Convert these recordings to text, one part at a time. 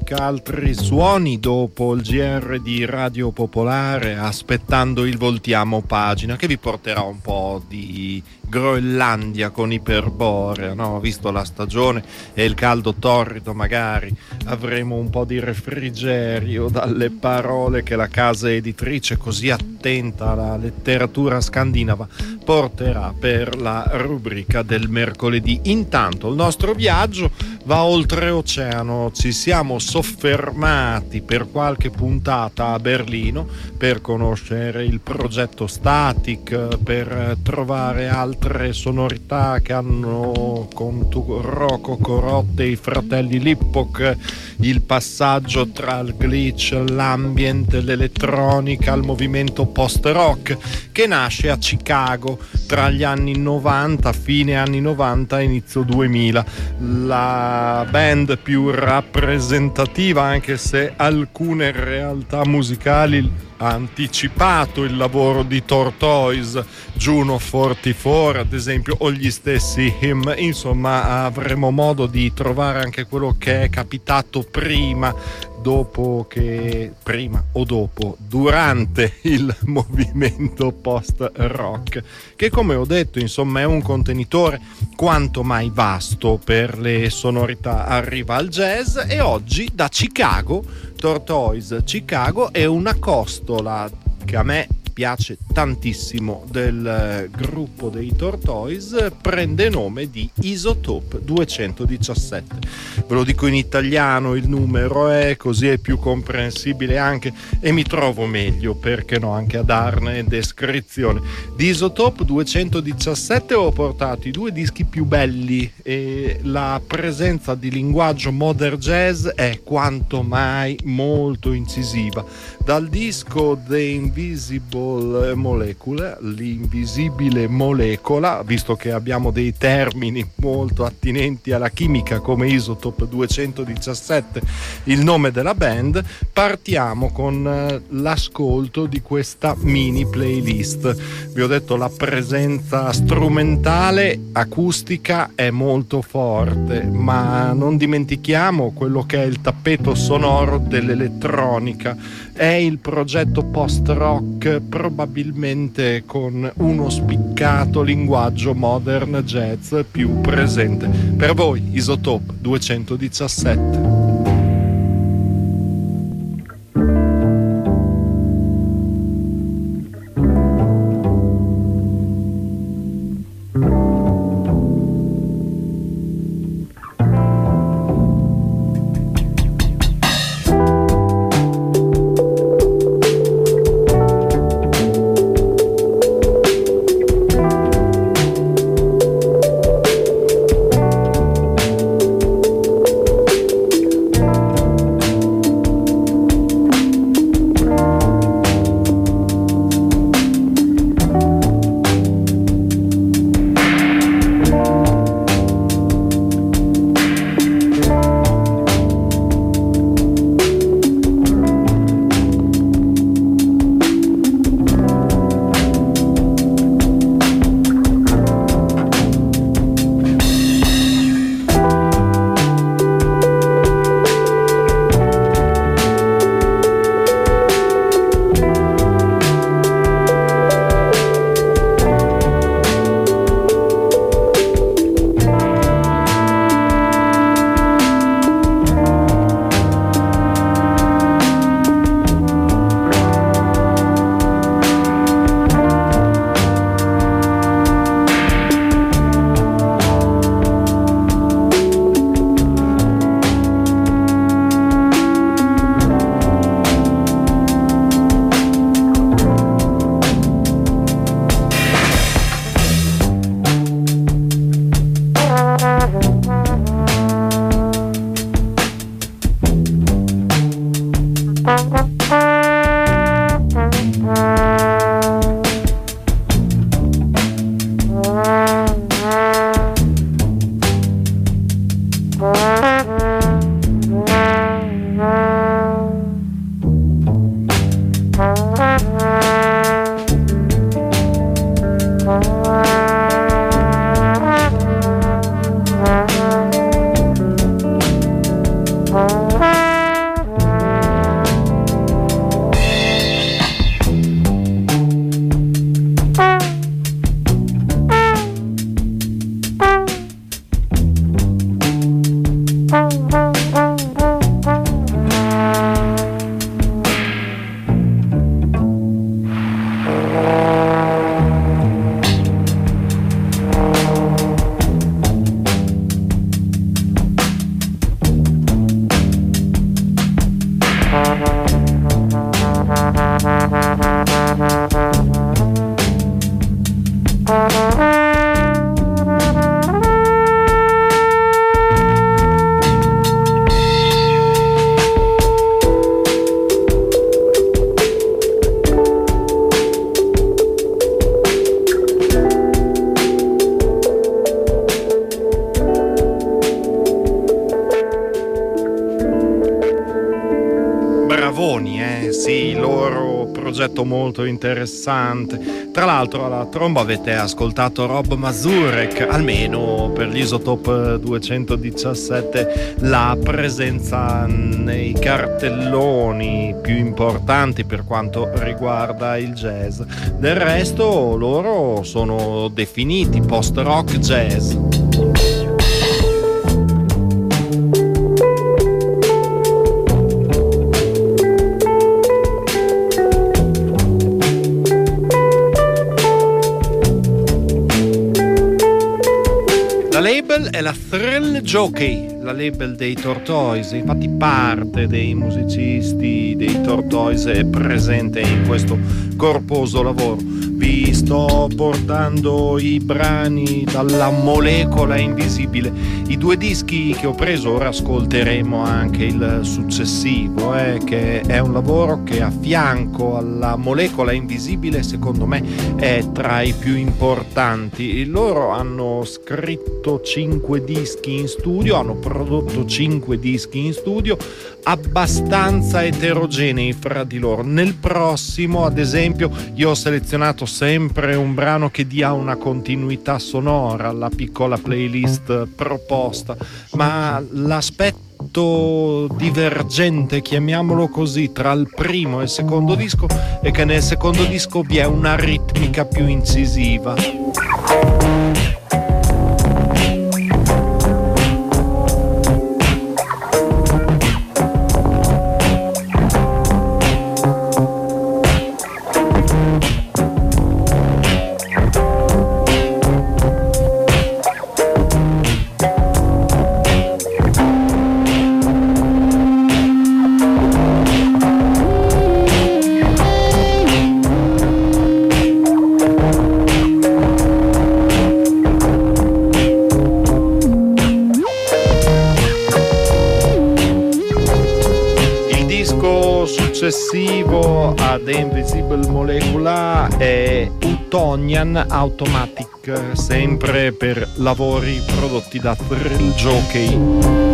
musica, altri suoni dopo il GR di Radio Popolare, aspettando il voltiamo pagina che vi porterà un po' di Groenlandia con Iperborea, no? Visto la stagione e il caldo torrido, magari avremo un po' di refrigerio dalle parole che la casa editrice così attenta alla letteratura scandinava porterà per la rubrica del mercoledì. Intanto il nostro viaggio va oltreoceano, ci siamo soffermati per qualche puntata a Berlino per conoscere il progetto Static, per trovare altre sonorità che hanno con Rocco Corotte e i fratelli Lippock il passaggio tra il glitch, l'ambient, l'elettronica, il movimento post-rock che nasce a Chicago tra gli anni 90, fine anni 90 e inizio 2000. La band più rappresentativa, anche se alcune realtà musicali ha anticipato il lavoro di Tortoise, Juno 44 ad esempio, o gli stessi Him. Insomma, avremo modo di trovare anche quello che è capitato prima o dopo, durante il movimento post-rock, che come ho detto, insomma, è un contenitore quanto mai vasto per le sonorità. Arriva al jazz e oggi da Chicago, Tortoise Chicago, è una costola che a me piace tantissimo del gruppo dei Tortoise, prende nome di Isotope 217. Ve lo dico in italiano, il numero è così, è più comprensibile anche, e mi trovo meglio, perché no, anche a darne descrizione. Di Isotope 217 ho portato i due dischi più belli e la presenza di linguaggio modern jazz è quanto mai molto incisiva. Dal disco The Invisible Molecule, l'invisibile molecola, visto che abbiamo dei termini molto attinenti alla chimica come Isotope 217, il nome della band, partiamo con l'ascolto di questa mini playlist. Vi ho detto, la presenza strumentale acustica è molto forte, ma non dimentichiamo quello che è il tappeto sonoro dell'elettronica. È il progetto post-rock probabilmente con uno spiccato linguaggio modern jazz più presente. Per voi Isotope 217. loro progetto molto interessante. Tra l'altro alla tromba avete ascoltato Rob Mazurek, almeno per gli Isotope 217 la presenza nei cartelloni più importanti per quanto riguarda il jazz. Del resto loro sono definiti post-rock jazz. La label è la Thrill Jockey, la label dei Tortoise. Infatti parte dei musicisti dei Tortoise è presente in questo corposo lavoro. Vi sto portando i brani dalla Molecola Invisibile. I due dischi che ho preso, ora ascolteremo anche il successivo, che è un lavoro che a fianco alla Molecola Invisibile secondo me è tra i più importanti. Loro hanno scritto 5 dischi in studio, hanno prodotto 5 dischi in studio abbastanza eterogenei fra di loro. Nel prossimo, ad esempio, io ho selezionato sempre un brano che dia una continuità sonora alla piccola playlist proposta, ma l'aspetto divergente, chiamiamolo così, tra il primo e il secondo disco è che nel secondo disco vi è una ritmica più incisiva. Successivo a The Invisible Molecula è Utonian Automatic, sempre per lavori prodotti da Thrill Jockey.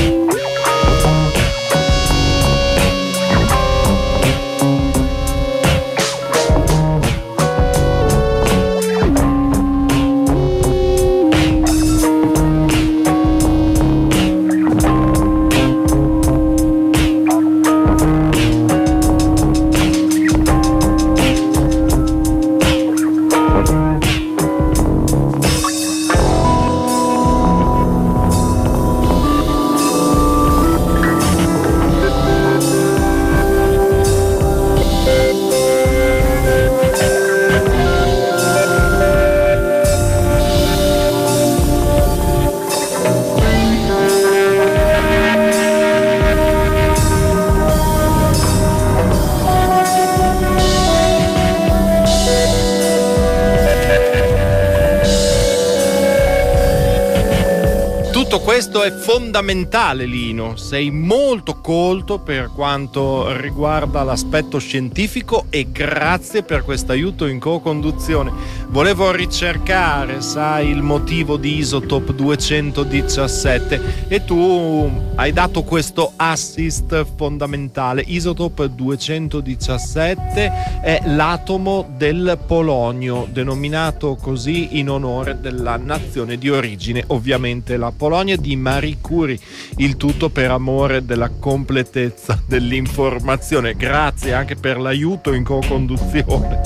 Questo è fondamentale, Lino, sei molto colto per quanto riguarda l'aspetto scientifico e grazie per questo aiuto in co-conduzione. Volevo ricercare, sai, il motivo di Isotope 217 e tu hai dato questo assist fondamentale. Isotope 217 è l'atomo del polonio, denominato così in onore della nazione di origine, ovviamente la Polonia, di Marie Curie, il tutto per amore della completezza dell'informazione. Grazie anche per l'aiuto in co-conduzione.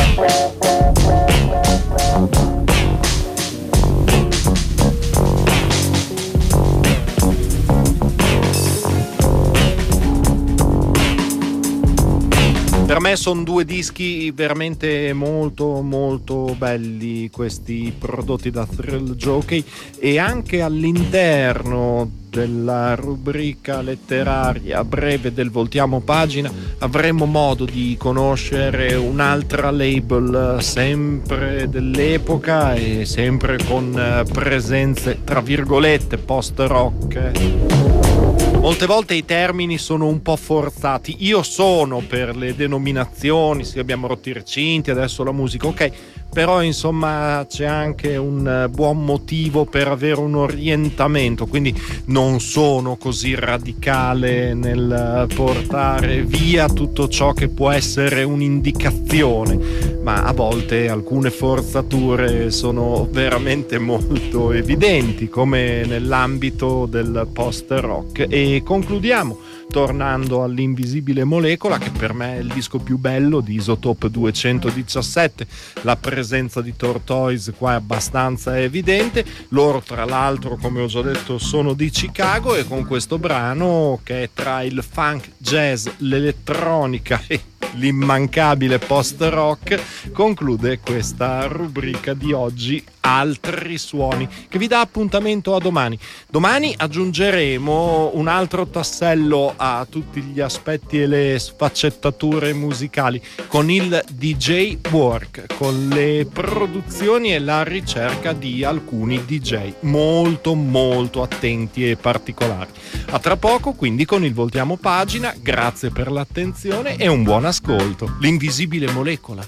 Per me sono due dischi veramente molto molto belli, questi prodotti da Thrill Jockey, e anche all'interno della rubrica letteraria breve del Voltiamo Pagina avremo modo di conoscere un'altra label sempre dell'epoca e sempre con presenze tra virgolette post-rock. Molte volte i termini sono un po' forzati. Io sono per le denominazioni, sì, abbiamo rotto i recinti, adesso la musica, ok, però insomma c'è anche un buon motivo per avere un orientamento, quindi non sono così radicale nel portare via tutto ciò che può essere un'indicazione, ma a volte alcune forzature sono veramente molto evidenti, come nell'ambito del post-rock. E concludiamo tornando all'Invisibile Molecola, che per me è il disco più bello di Isotope 217. La presenza di Tortoise qua è abbastanza evidente. Loro tra l'altro, come ho già detto, sono di Chicago, e con questo brano, che è tra il funk, jazz, l'elettronica e l'immancabile post-rock, conclude questa rubrica di oggi, Altri Suoni, che vi dà appuntamento a domani. Domani aggiungeremo un altro tassello a tutti gli aspetti e le sfaccettature musicali, con il DJ Work, con le produzioni e la ricerca di alcuni DJ molto molto attenti e particolari. A tra poco, quindi, con il Voltiamo Pagina. Grazie per l'attenzione e un buon ascolto. L'Invisibile Molecola.